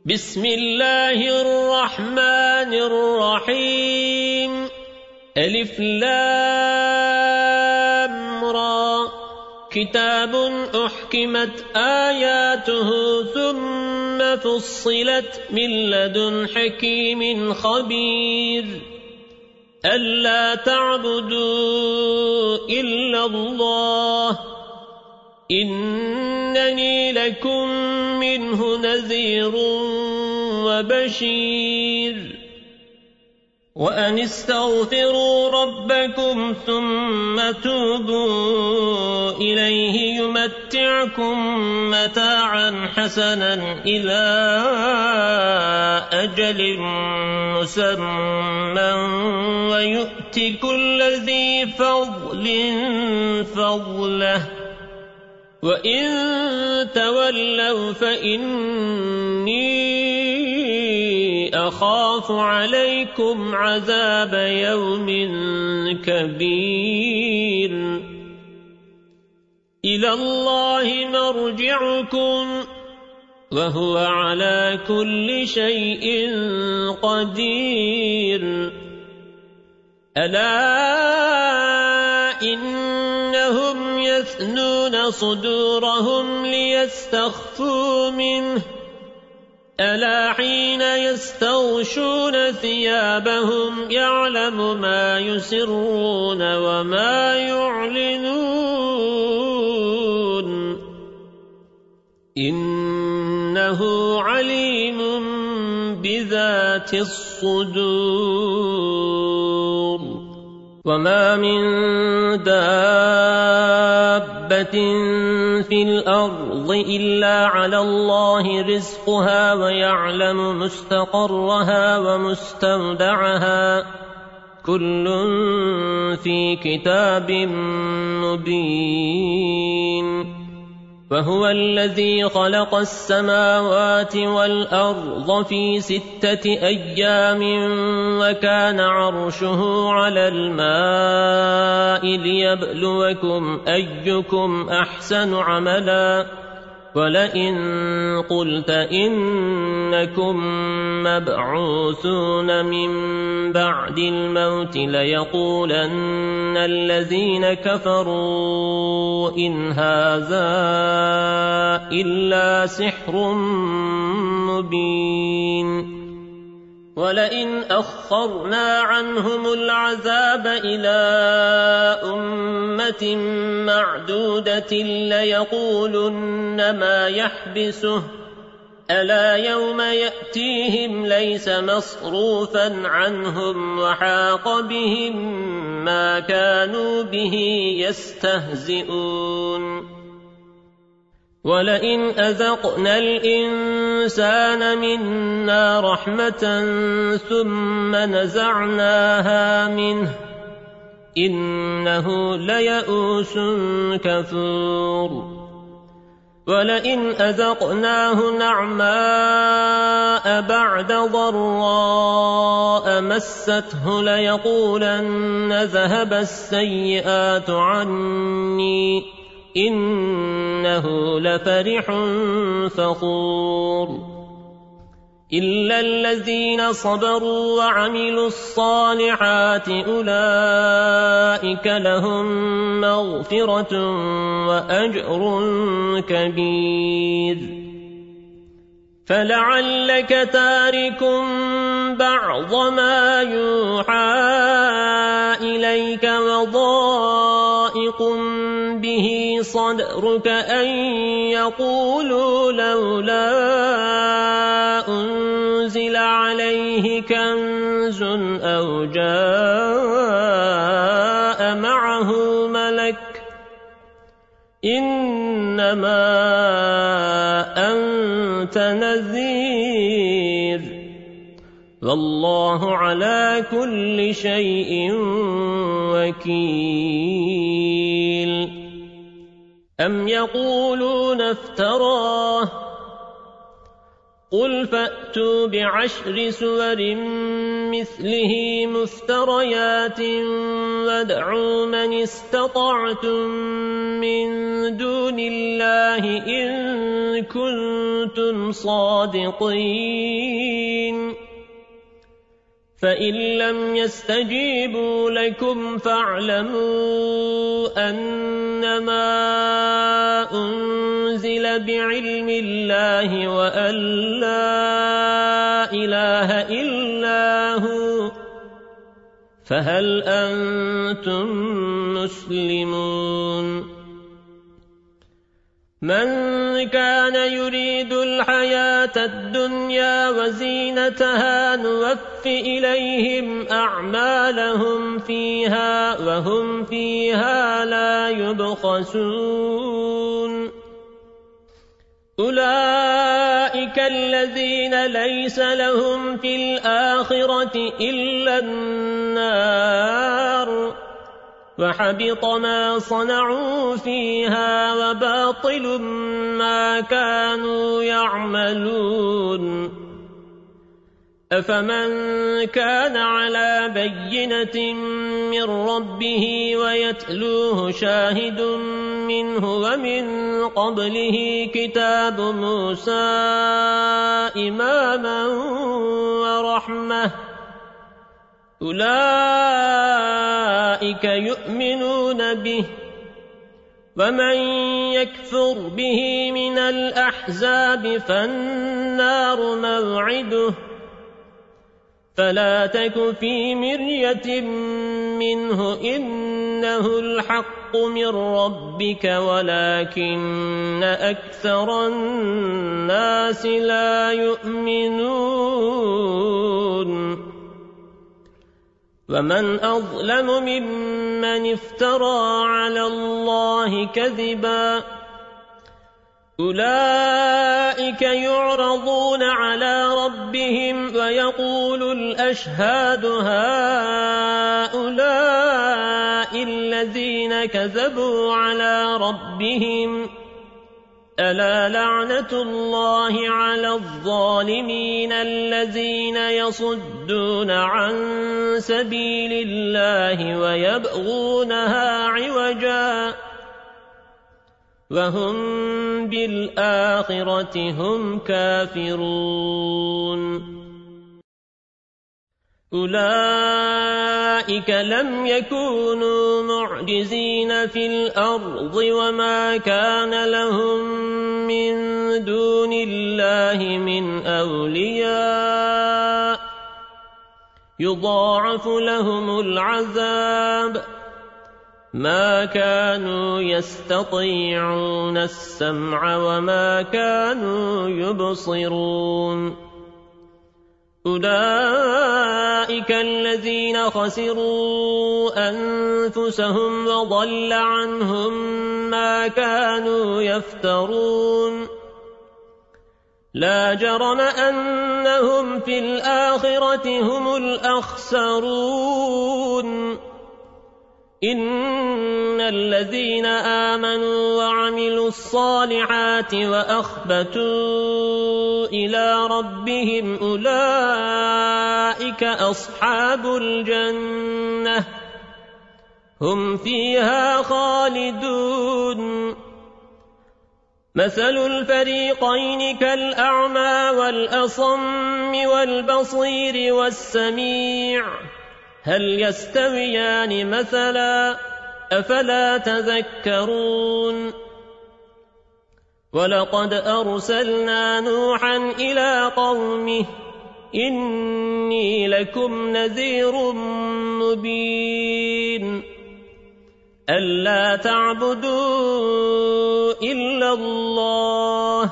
بسم الله الرحمن الرحيم ألف لام را كتاب أحكمت آياته ثم فصلت من لدن حكيم خبير ألا تعبدوا إلا الله إنني لكم منه نذير وبشير وأن استغفروا ربكم ثم توبوا إليه يمتعكم متاعا حسنا إلى أجل مسمى ويؤت كل ذي فضل فضله وإن تولوا فإني أخاف عليكم عذاب يوم كبير إلى الله مرجعكم وهو على كل شيء قدير ألا إنهم يثنون صدورهم ليستخفوا منه ألا حين يستغشون ثيابهم يعلم ما يسرون وما يعلنون إنه عليم بذات الصدور وما من دابة في الأرض إلا على الله رزقها ويعلم مستقرها ومستودعها كل في كتاب مبين وهو الذي خلق السماوات والأرض في 6 أيام وكان عرشه على الماء ليبلوكم أيكم أحسن عملا ولئن قلت إنكم مبعوثون من بعد الموت ليقولن الذين كفروا إن هذا إلا سحر مبين ولئن أخرنا عنهم العذاب إلى أمة معدودة ليقولن ما يحبسه ألا يوم يأتيهم ليس مصروفا عنهم وحاق بهم ما كانوا به يستهزئون ولئن أذقنا الإنسان منا رحمة ثم نزعناها منه إنه ليئوس كفور ولئن أذقناه نعماء بعد ضراء مسته ليقولن ذهب السيئات عني إنه لفرح فخور إلا الذين صبروا وعملوا الصالحات أولئك لهم مغفرة وأجر كبير فلعلك تارك بعض ما يوحى إليك وضائق به صدرك أن يقولوا لولا أنزل عليه كنز أو جاء معه ملك إنما أنت نذير والله على كل شيء وكيل أم يقولون افتراه قل فأتوا ب10 سور مثله مفتريات وادعوا من استطعتم من دون الله إن كنتم صادقين فإن لم يستجيبوا لكم فاعلموا أنما أنزل بعلم الله وأن لا إله إلا هو فهل أنتم مسلمون من كان يريد الحياة الدنيا وزينتها نوف إليهم أعمالهم فيها وهم فيها لا يبخسون أولئك الذين ليس لهم في الآخرة إلا النار وحبط ما صنعوا فيها وباطل ما كانوا يعملون أفمن كان على بينة من ربه ويتلوه شاهد منه ومن قبله كتاب موسى إماما ورحمة أولئك يؤمنون به ومن يكفر به من الأحزاب فالنار موعده فلا تك في مرية منه إنه الحق من ربك ولكن أكثر الناس لا يؤمنون ومن أظلم ممن افترى على الله كذبا أولئك يعرضون على ربهم ويقول الأشهاد هؤلاء الذين كذبوا على ربهم ألا لعنة الله على الظالمين الذين يصدون عن سبيل الله ويبغونها عوجا وهم بالآخرة هم كافرون أولئك لم يكونوا معجزين في الأرض وما كان لهم من دون الله من أولياء يضاعف لهم العذاب ما كانوا يستطيعون السمع وما كانوا يبصرون أولئك الذين خسروا أنفسهم وضل عنهم ما كانوا يفترون لا جرم أنهم في الآخرة هم الأخسرون إن الذين آمنوا وعملوا الصالحات وأخبتوا إلى ربهم أولئك أصحاب الجنة هم فيها خالدون مثل الفريقين كالأعمى والأصم والبصير والسميع هل يستويان مثلا أفلا تذكرون ولقد أرسلنا نوحا إلى قومه إني لكم نذير مبين ألا تعبدوا إلا الله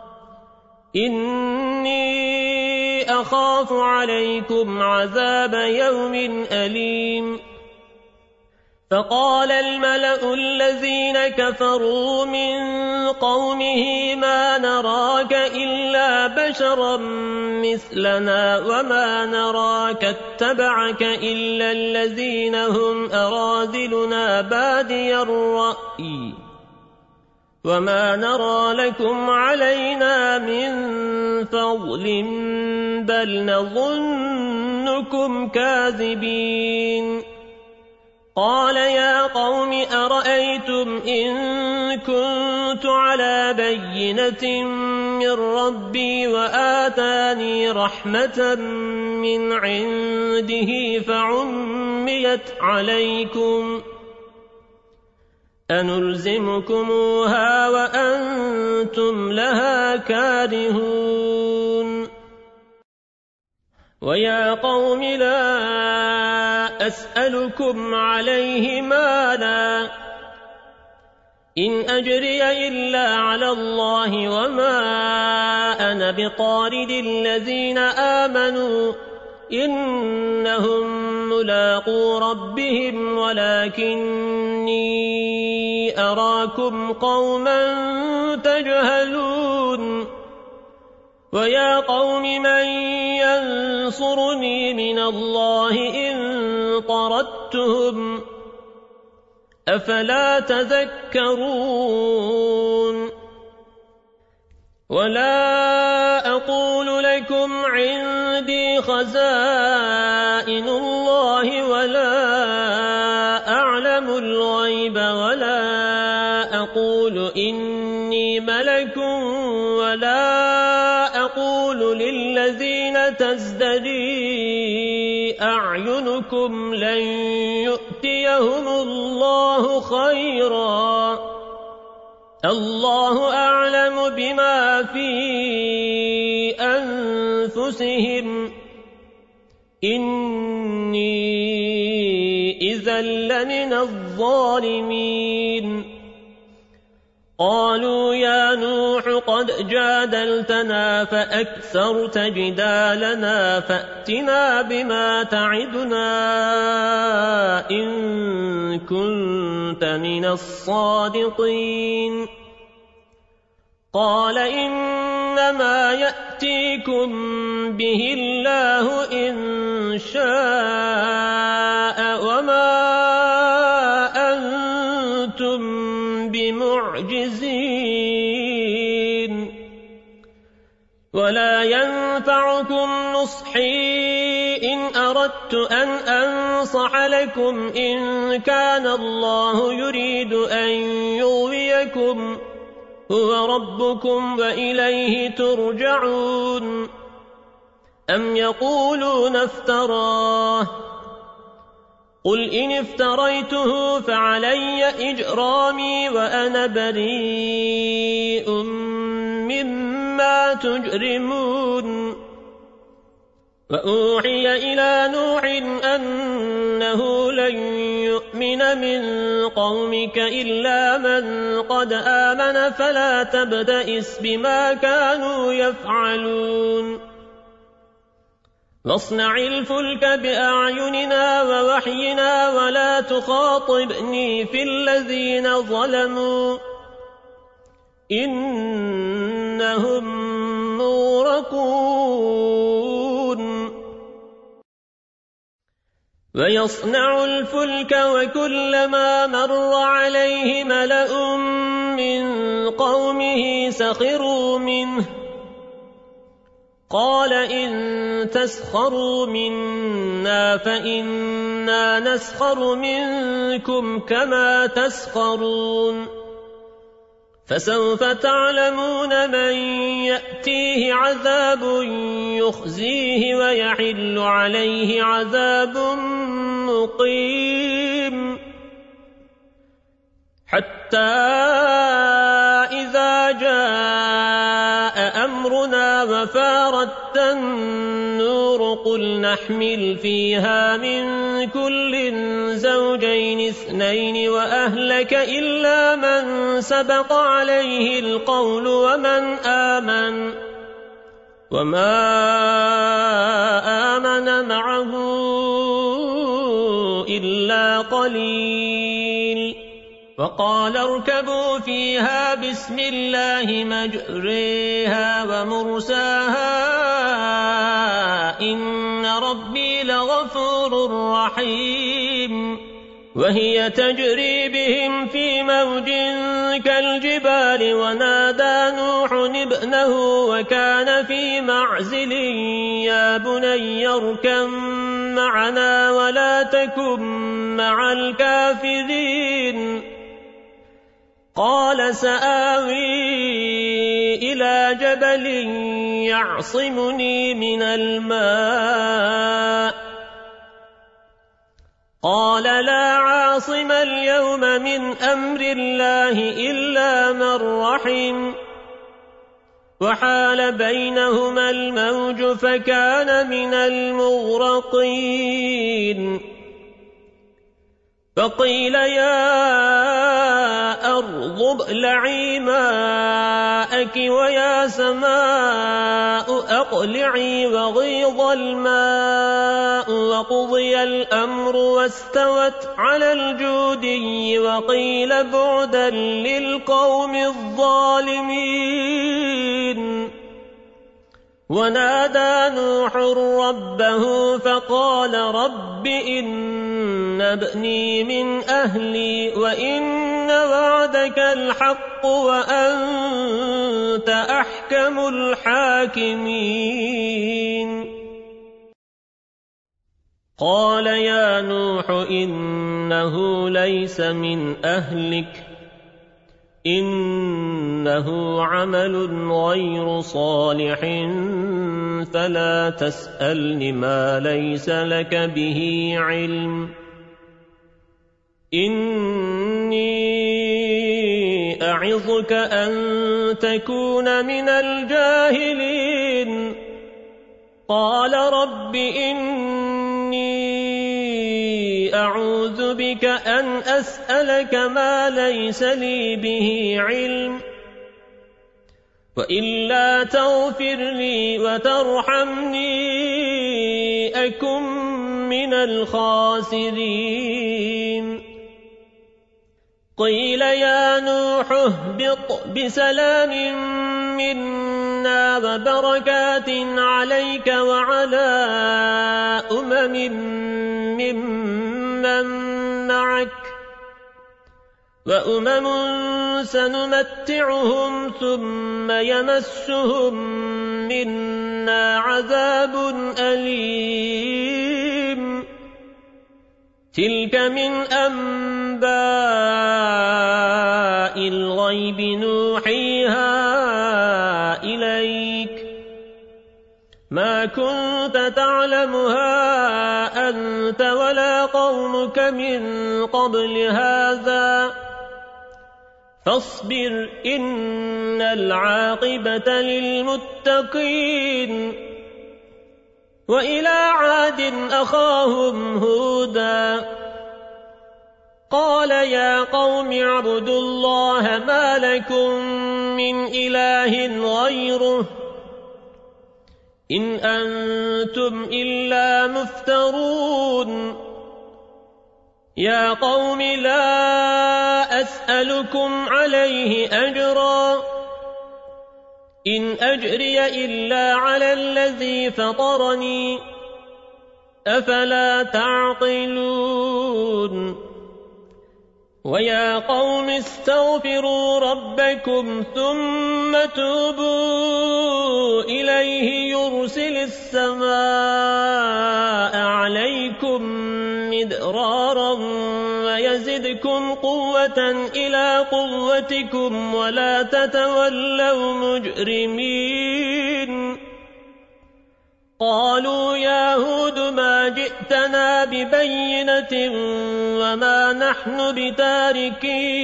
إني أخاف عليكم عذاب يوم أليم فقال الملأ الذين كفروا من قومه ما نراك إلا بشرا مثلنا وما نراك اتبعك إلا الذين هم أراذلنا بادي الرأي وما نرى لكم علينا من فضل بل نظنكم كاذبين قال يا قوم أرأيتم إن كنت على بينة من ربي وآتاني رحمة من عنده فعميت عليكم أنلزمكموها وأنتم لها كارهون ويا قوم لا أسألكم عليه مالا إن أجري إلا على الله وما أنا بطارد الذين آمنوا إنهم ملاقو ربهم ولكني أراكم قوما تجهلون ويا قوم من ينصرني من الله إن طردتهم أفلا تذكرون ولا أقول لكم عندي خزائن الله ولا أعلم الغيب ولا أقول إني ملك ولا أقول للذين تزدري أعينكم لن يؤتيهم الله خيرا الله أعلم بما في أنفسهم إني إذا لمن الظالمين قالوا يا نوح قد جادلتنا فأكثرت جدالنا فأتنا بما تعدنا إن كنت من الصادقين قال إنما يأتيكم به الله إن شاء وما أنتم بمعجزين ولا ينفعكم نصحي إن أردت أن أنصح لكم إن كان الله يريد أن يغويكم هو ربكم وإليه ترجعون أم يقولون افتراه قل إن افتريته فعلي إجرامي وأنا بريء مما تجرمون وأوحي إلى نوح أنه لن يؤمن من قومك إلا من قد آمن فلا تبتئس بما كانوا يفعلون واصنع الفلك بأعيننا ووحينا ولا تخاطبني في الذين ظلموا إنهم مغرقون ويصنع الفلك وكلما مر عليه ملأ من قومه سخروا منه قال إن تسخروا منا فإنا نسخر منكم كما تسخرون فسوف تعلمون من يأتيه عذاب يخزيه ويحل عليه عذاب مقيم حتى إذا جاء أمرنا وفارت النور قل نحمل فيها من كل زوجين اثنين وأهلك إلا من سبق عليه القول وما آمن معه إلا قليل وقال اركبوا فيها بسم الله مجريها ومرساها إن ربي لغفور رحيم وهي تجري بهم في موج كالجبال ونادى نوح ابنه وكان في معزل يا بني اركب معنا ولا تكن مع الكافرين قال سآوي إلى جبل يعصمني من الماء قال لا عاصم اليوم من أمر الله إلا من رحم وحال بينهما الموج فكان من المغرقين فقيل يا أرض ابلعي ماءك ويا سماء أقلعي وغيض الماء وقضي الأمر واستوت على الجودي وقيل بعدا للقوم الظالمين ونادى نوح ربه فقال رب إن ابني من أهلي وإن وعدك الحق وأنت أحكم الحاكمين قال يا نوح إنه ليس من أهلك إنه عمل غير صالح فلا تسألني ما ليس لك به علم إني أعظك أن تكون من الجاهلين قال رب إني أعوذ بك أن أسألك ما ليس لي به علم وإلا تغفر لي وترحمني أكن من الخاسرين قيل يا نوح اهبط بسلام منا وبركات عليك وعلى ممن معك وأمم سنمتعهم ثم يمسهم منا عذاب أليم تلك من أنباء الغيب نوحيها إليك ما كنت تعلمها أنت ولا قومك من قبل هذا فاصبر إن العاقبة للمتقين وإلى عاد أخاهم هودا قال يا قوم اعبدوا الله ما لكم من إله غيره إن أنتم إلا مفترون يا قوم لا أسألكم عليه أجرا إن أجري إلا على الذي فطرني أفلا تعقلون ويا قوم استغفروا ربكم ثم توبوا إليه يرسل السماء عليكم مدرارا ويزدكم قوة إلى قوتكم ولا تتولوا مجرمين قالوا يا هود ما جئتنا ببينة وما نحن بتاركي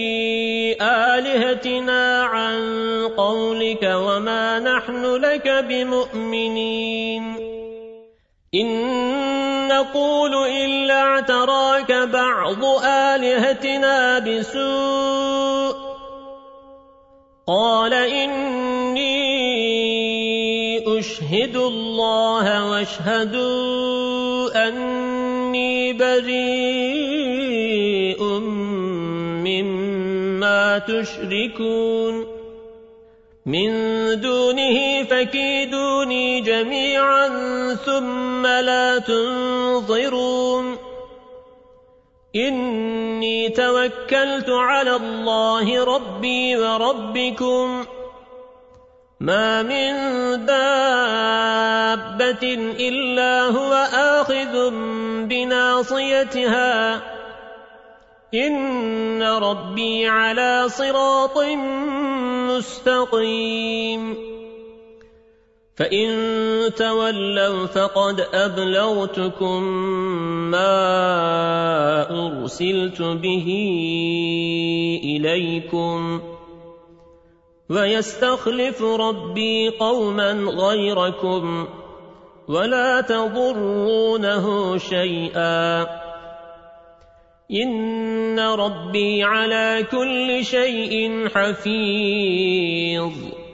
آلهتنا عن قولك وما نحن لك بمؤمنين إن نقول إلا اعتراك بعض آلهتنا بسوء قال إني أشهد الله واشهدوا أني بريء مما تشركون من دونه فكيدوني جميعا ثم لا تنظرون إني توكلت على الله ربي وربكم ما من دابة إلا هو آخذ بناصيتها إن ربي على صراط مستقيم فإن تولوا فقد أبلغتكم ما أرسلت به إليكم ويستخلف ربي قوما غيركم ولا تضرونه شيئا إن ربي على كل شيء حفيظ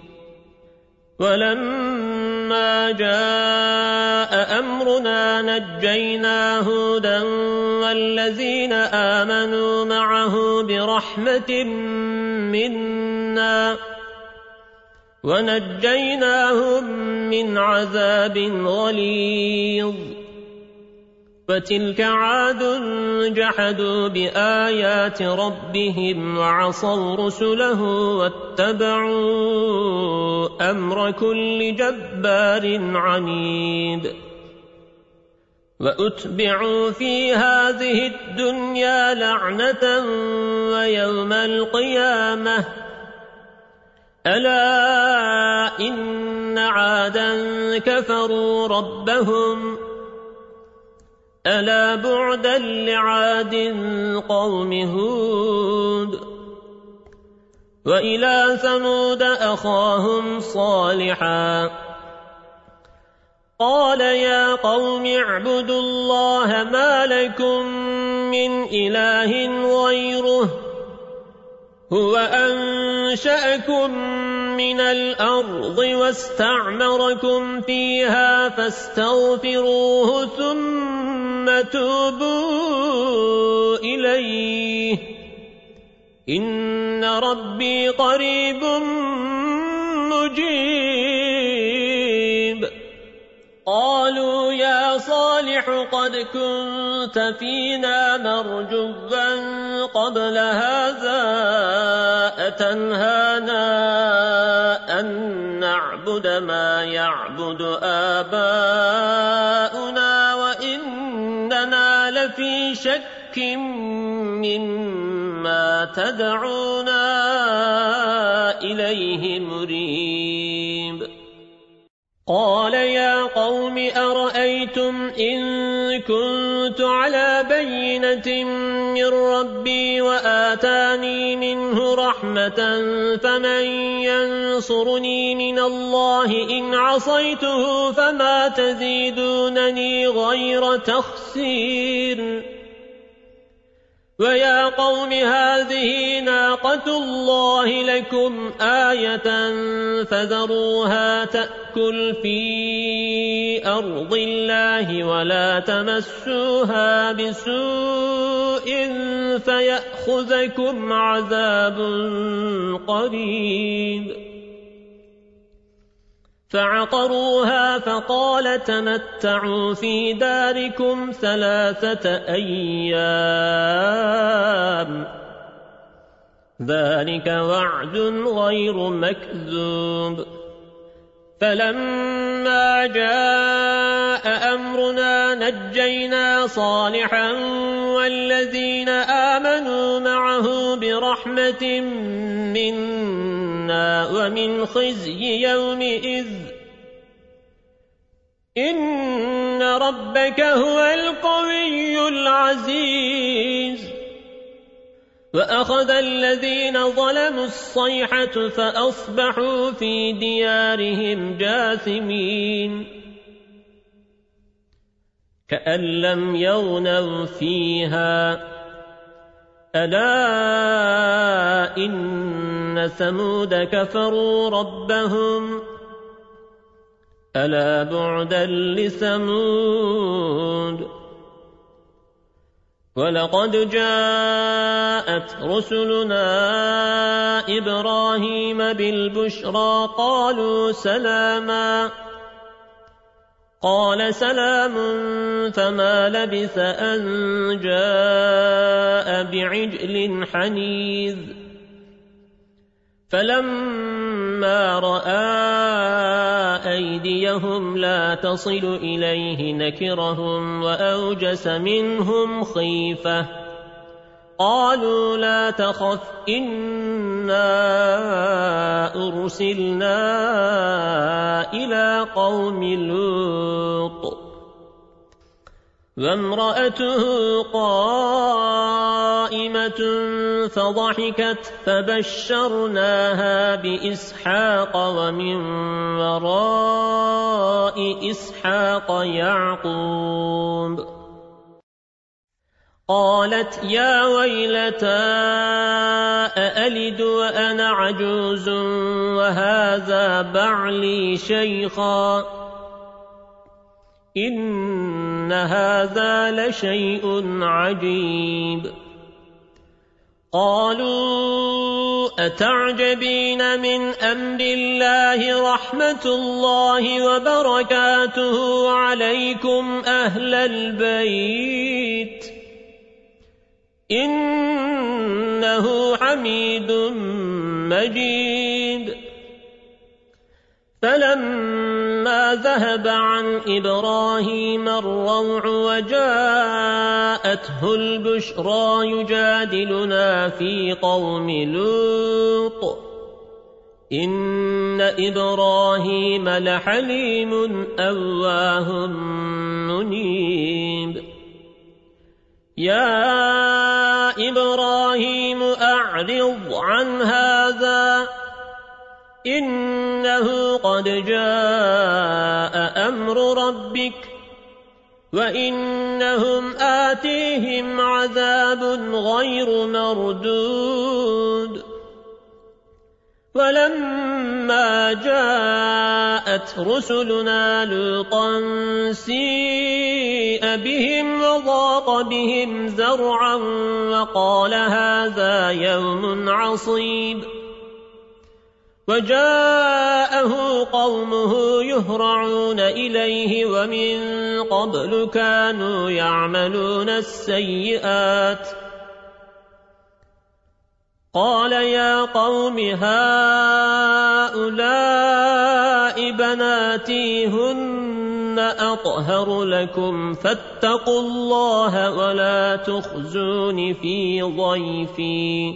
ولما جاء أمرنا نجينا هودا والذين آمنوا معه برحمة منا ونجيناهم من عذاب غليظ وتلك عاد جحدوا بآيات ربهم وعصوا رسله واتبعوا أمر كل جبار عنيد وأتبعوا في هذه الدنيا لعنة ويوم القيامة ألا إن عادا كفروا ربهم ألا بعدا لعاد قوم هود وإلى ثمود أخاهم صالحا قال يا قوم اعبدوا الله ما لكم من إله غيره هو أنشأكم من الأرض واستعمركم فيها فاستغفروه ثم توبوا إليه إن ربي قريب مجيب قالوا يا صالح قد كنت فينا مرجوا قبل هذا أتنهانا أن نعبد ما يعبد آباؤنا وإننا لفي شك مما تدعونا إليه مريب قال يا قوم أرأيتم إن كنت على بينة من ربي وآتاني منه رحمة فمن ينصرني من الله إن عصيته فما تزيدونني غير تخسير ويا قوم هذه ناقة الله لكم آية فذروها تأكل في أرض الله ولا تمسوها بسوء فيأخذكم عذاب قريب فعقروها فقال تمتعوا في داركم 3 أيام ذلك وعد غير مكذوب فلما جاء أمرنا نجينا صالحا والذين آمنوا معه برحمة منا ومن خزي يومئذ إن ربك هو القوي العزيز وأخذ الذين ظلموا الصيحة فأصبحوا في ديارهم جاثمين كأن لم يغنوا فيها ألا إن ثمود كفروا ربهم ألا بعدا لثمود ولقد جاءت رسلنا إبراهيم بالبشرى قالوا سلاما قال سلام فما لبث أن جاء بعجل حنيذ فلما رأى أيديهم لا تصل إليه نكرهم وأوجس منهم خيفة قالوا لا تخف إنا أرسلنا إلى قوم لوط وامرأته قائمة فضحكت فبشرناها بإسحاق ومن وراء إسحاق يعقوب قالت يا ويلتى أألد وأنا عجوز وهذا بعلي شيخا إن هذا لشيء عجيب قالوا أتعجبين من أمر الله رحمة الله وبركاته عليكم أهل البيت إنه حميد مجيد فلما ذهب عن إبراهيم الروع وجاءته البشرى يجادلنا في قوم لوط إن إبراهيم لحليم أواه منيب يا إبراهيم أعرض عن هذا إنه قد جاء أمر ربك وإنهم آتيهم عذاب غير مردود ولما جاءت رسلنا لوطا سيء بهم وضاق بهم ذرعا وقال هذا يوم عصيب وجاءه قومه يهرعون إليه ومن قبل كانوا يعملون السيئات قال يا قوم هؤلاء بناتي هن أطهر لكم فاتقوا الله ولا تخزون في ضيفي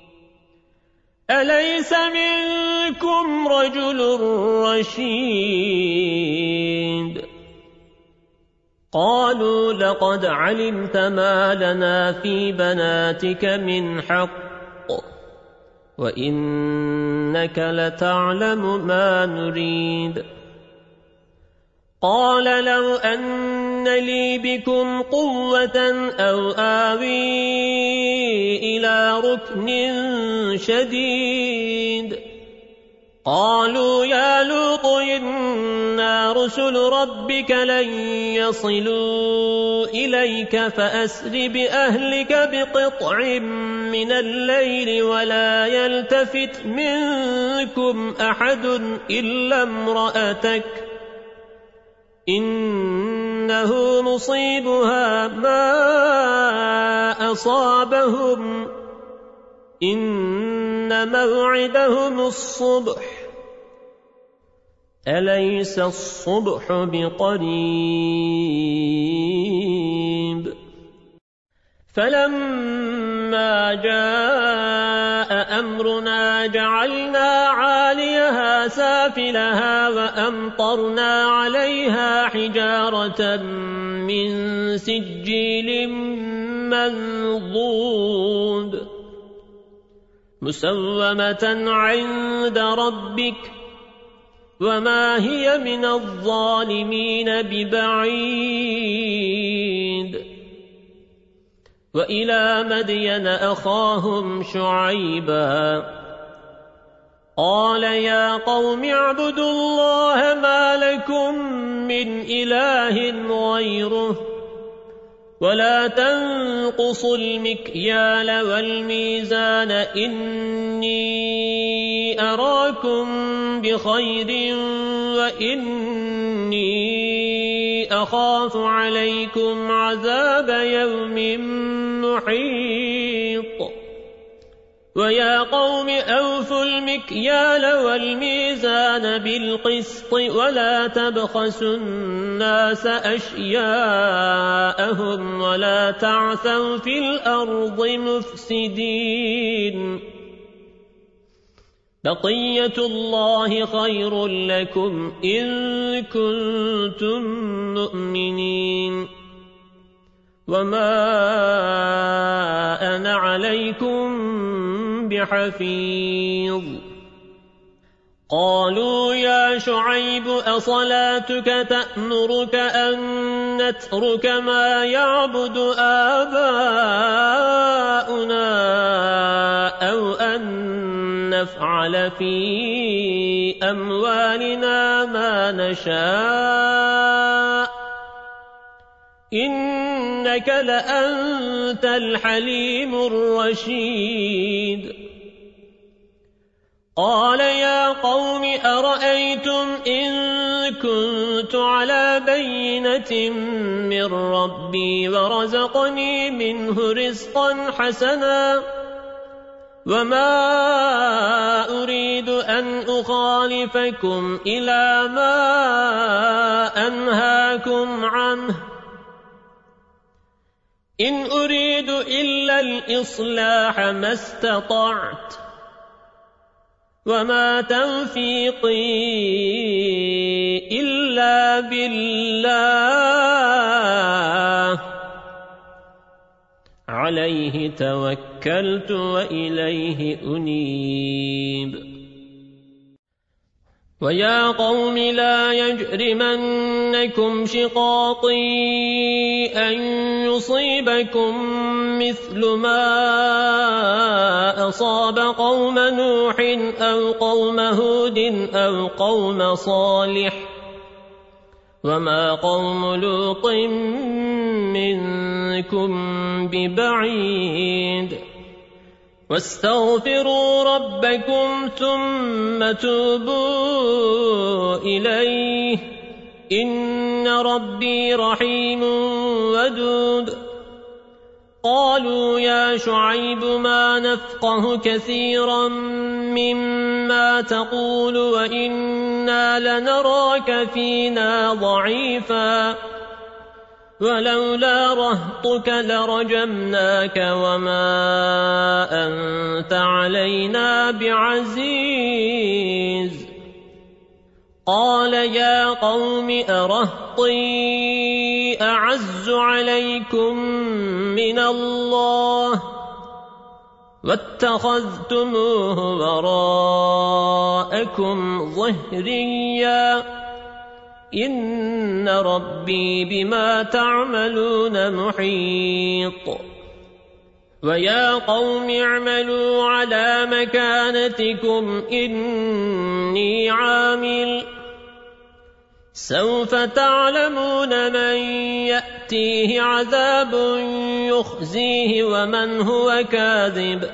أليس منكم رجل رشيد قالوا لقد علمت ما لنا في بناتك من حق وإنك لتعلم ما نريد قال لو أن لي بكم قوة أو آوي إلى ركن شديد قالوا يا لوط إنا رسل ربك لن يصلوا إليك فأسر بأهلك بقطع من الليل ولا يلتفت منكم أحد إلا امرأتك إنه مصيبها ما أصابهم إن موعدهم الصبح أليس الصبح بقريب فلما جاء أمرنا جعلنا عاليها سافلها وأمطرنا عليها حجارة من سجيل منضود مسومة عند ربك وما هي من الظالمين ببعيد وإلى مدين أخاهم شعيبا قال يا قوم اعبدوا الله ما لكم من إله غيره ولا تنقصوا المكيال والميزان إني أراكم بخير وإني أخاف عليكم عذاب يوم محيط ويا قوم أوفوا المكيال والميزان بالقسط ولا تبخسوا الناس أشياءهم ولا تعثوا في الأرض مفسدين بقية الله خير لكم إن كنتم مؤمنين وما أنا عليكم بحفيظ قالوا يا شعيب أصلاتك تأمرك أن نترك ما يعبد آباؤنا أو أن نفعل في أموالنا ما نشاء إنك لأنت الحليم الرشيد قال يا قوم أرأيتم إن كنت على بينة من ربي ورزقني منه رزقا حسنا وما أريد أن أخالفكم إلى ما أنهاكم عنه إن أريد إلا الإصلاح ما استطعت وما توفيقي إلا بالله عليه توكلت وإليه أنيب ويا قوم لا يجرمنكم شقاقي أن يصيبكم مثل ما أصاب قوم نوح أو قوم هود أو قوم صالح وما قوم لوط منكم ببعيد واستغفروا ربكم ثم توبوا إليه إن ربي رحيم ودود قالوا يا شعيب ما نفقه كثيرا مما تقول وإنا لنراك فينا ضعيفا ولولا رهطك لرجمناك وما أنت علينا بعزيز قال يا قوم أرهطي أعز عليكم من الله واتخذتموه وراءكم ظهريا إن ربي بما تعملون محيط ويا قوم اعملوا على مكانتكم إني عامل سوف تعلمون من يأتيه عذاب يخزيه ومن هو كاذب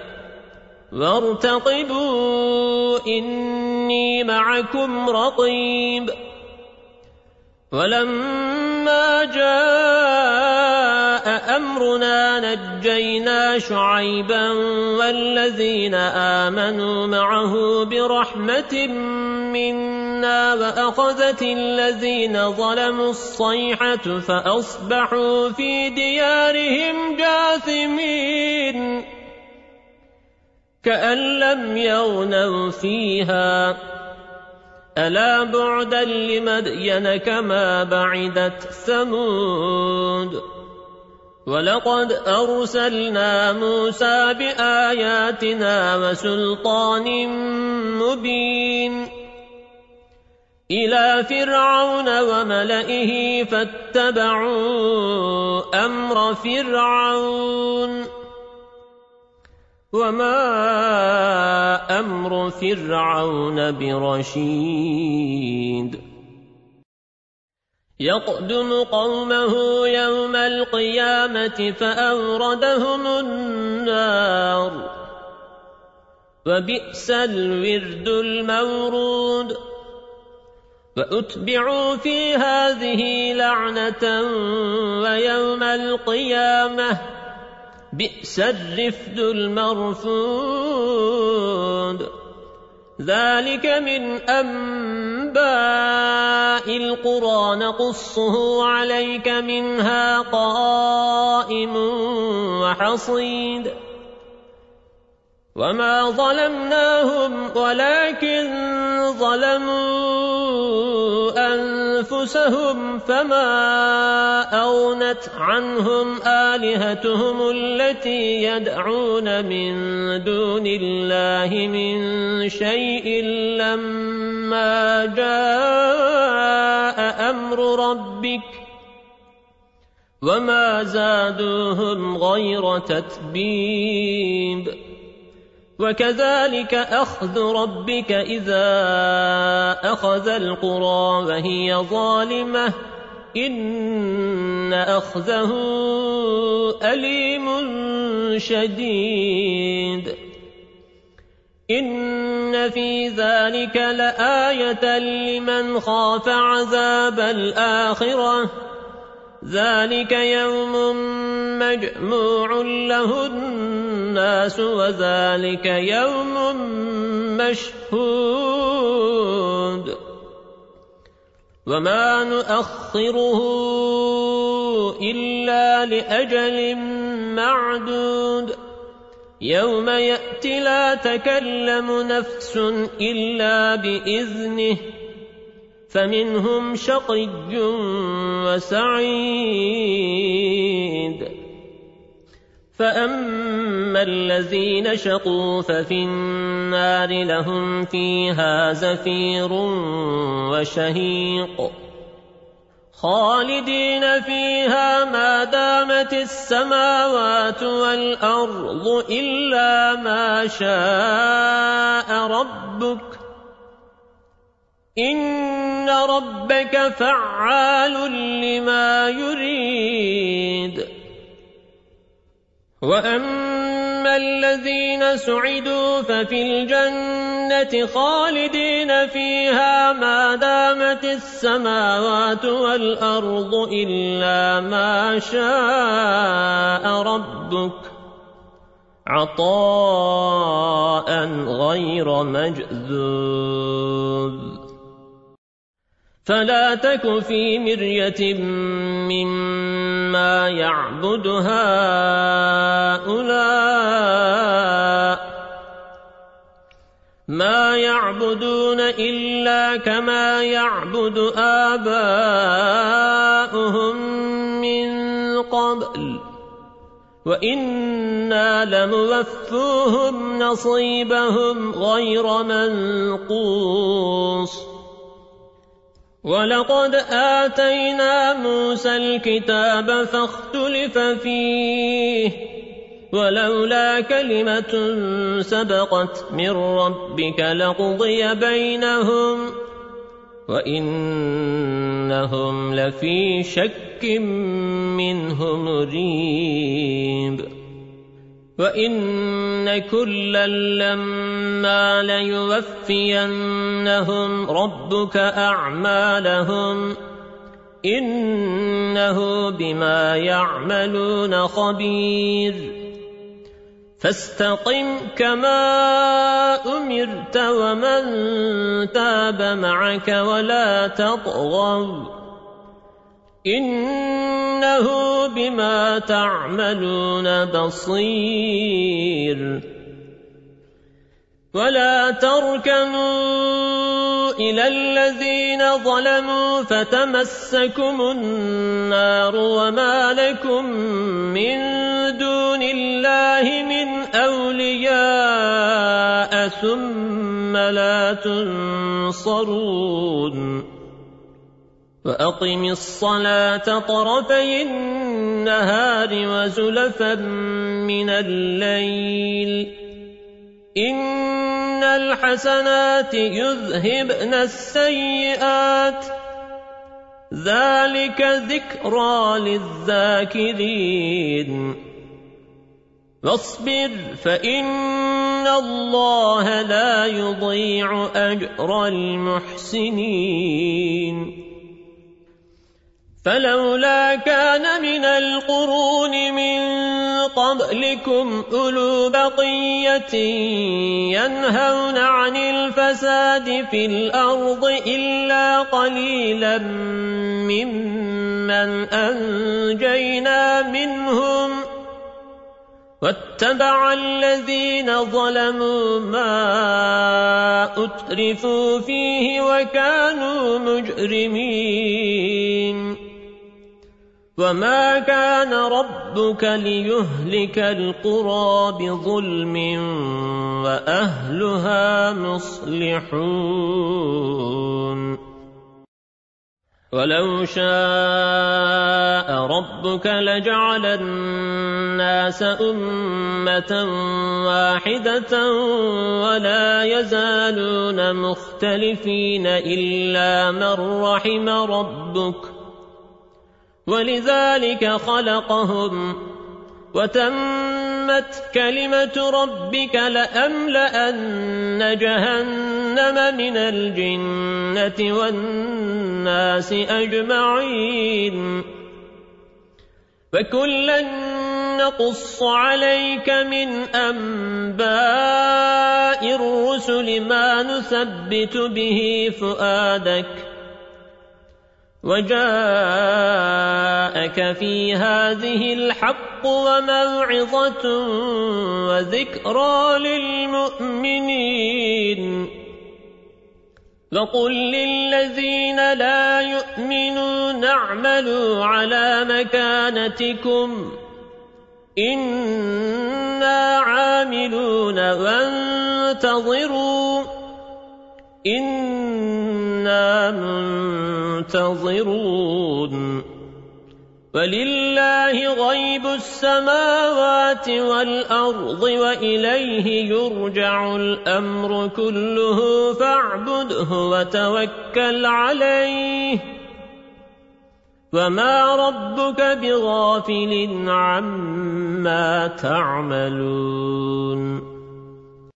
وارتقبوا إني معكم رقيب ولما جاء أمرنا نجينا شعيبا والذين آمنوا معه برحمة منا وأخذت الذين ظلموا الصيحة فأصبحوا في ديارهم جاثمين كأن لم يغنوا فيها ألا بعدا لمدين كما بعدت ثمود ولقد أرسلنا موسى بآياتنا وسلطان مبين إلى فرعون وملئه فاتبعوا أمر فرعون وما أمر فرعون برشيد يقدم قومه يوم القيامة فأوردهم النار وبئس الورد المورود وأتبعوا في هذه لعنة ويوم القيامة بئس الرفد المرفود ذلك من أنباء القرى نقصه عليك منها قائم وحصيد وما ظلمناهم ولكن ظلموا أنفسهم فما أغنت عنهم آلهتهم التي يدعون من دون الله من شيء لما جاء أمر ربك وما زادوهم غير تتبيب وكذلك أخذ ربك إذا أخذ القرى وهي ظالمة إن أخذه أليم شديد إن في ذلك لآية لمن خاف عذاب الآخرة ذلك يوم مجموع له الناس وذلك يوم مشهود وما نؤخره إلا لأجل معدود يوم يأتي لا تكلم نفس إلا بإذنه فمنهم شقي وسعيد فأما الذين شقوا ففي النار لهم فيها زفير وشهيق خالدين فيها ما دامت السماوات والأرض إلا ما شاء ربك إن ربك فعال لما يريد وأما الذين سعدوا ففي الجنة خالدين فيها ما دامت السماوات والأرض إلا ما شاء ربك عطاء غير مجذوذ فلا تك في مرية مما يعبد هؤلاء ما يعبدون إلا كما يعبد آباؤهم من قبل وإنا لموفوهم نصيبهم غير منقوص ولقد آتينا موسى الكتاب فاختلف فيه ولولا كلمة سبقت من ربك لقضي بينهم وإنهم لفي شك منه مريب وإن كلا لما ليوفينهم ربك أعمالهم إنه بما يعملون خبير فاستقم كما أمرت ومن تاب معك ولا تطغوا إنه بما تعملون بصير ولا تركنوا إلى الذين ظلموا فتمسكم النار وما لكم من دون الله من أولياء ثم لا تنصرون وأقم الصلاة طرفي النهار وزلفا من الليل إن الحسنات يذهبن السيئات ذلك ذكرى للذاكرين واصبر فإن الله لا يضيع أجر المحسنين فلولا كان من القرون من قبلكم أولو بقية ينهون عن الفساد في الأرض إلا قليلا ممن أنجينا منهم واتبع الذين ظلموا ما أترفوا فيه وكانوا مجرمين وما كان ربك ليهلك القرى بظلم وأهلها مصلحون ولو شاء ربك لجعل الناس أمة واحدة ولا يزالون مختلفين إلا من رحم ربك ولذلك خلقهم وتمت كلمة ربك لأملأن جهنم من الجنة والناس أجمعين فكلا نقص عليك من أنباء الرسل ما نثبت به فؤادك وجاءك في هذه الحق وموعظة وذكرى للمؤمنين وقل للذين لا يؤمنون اعملوا على مكانتكم إنا عاملون وانتظروا إنا منتظرون ولله غيب السماوات والأرض وإليه يرجع الأمر كله فاعبده وتوكل عليه وما ربك بغافل عما تعملون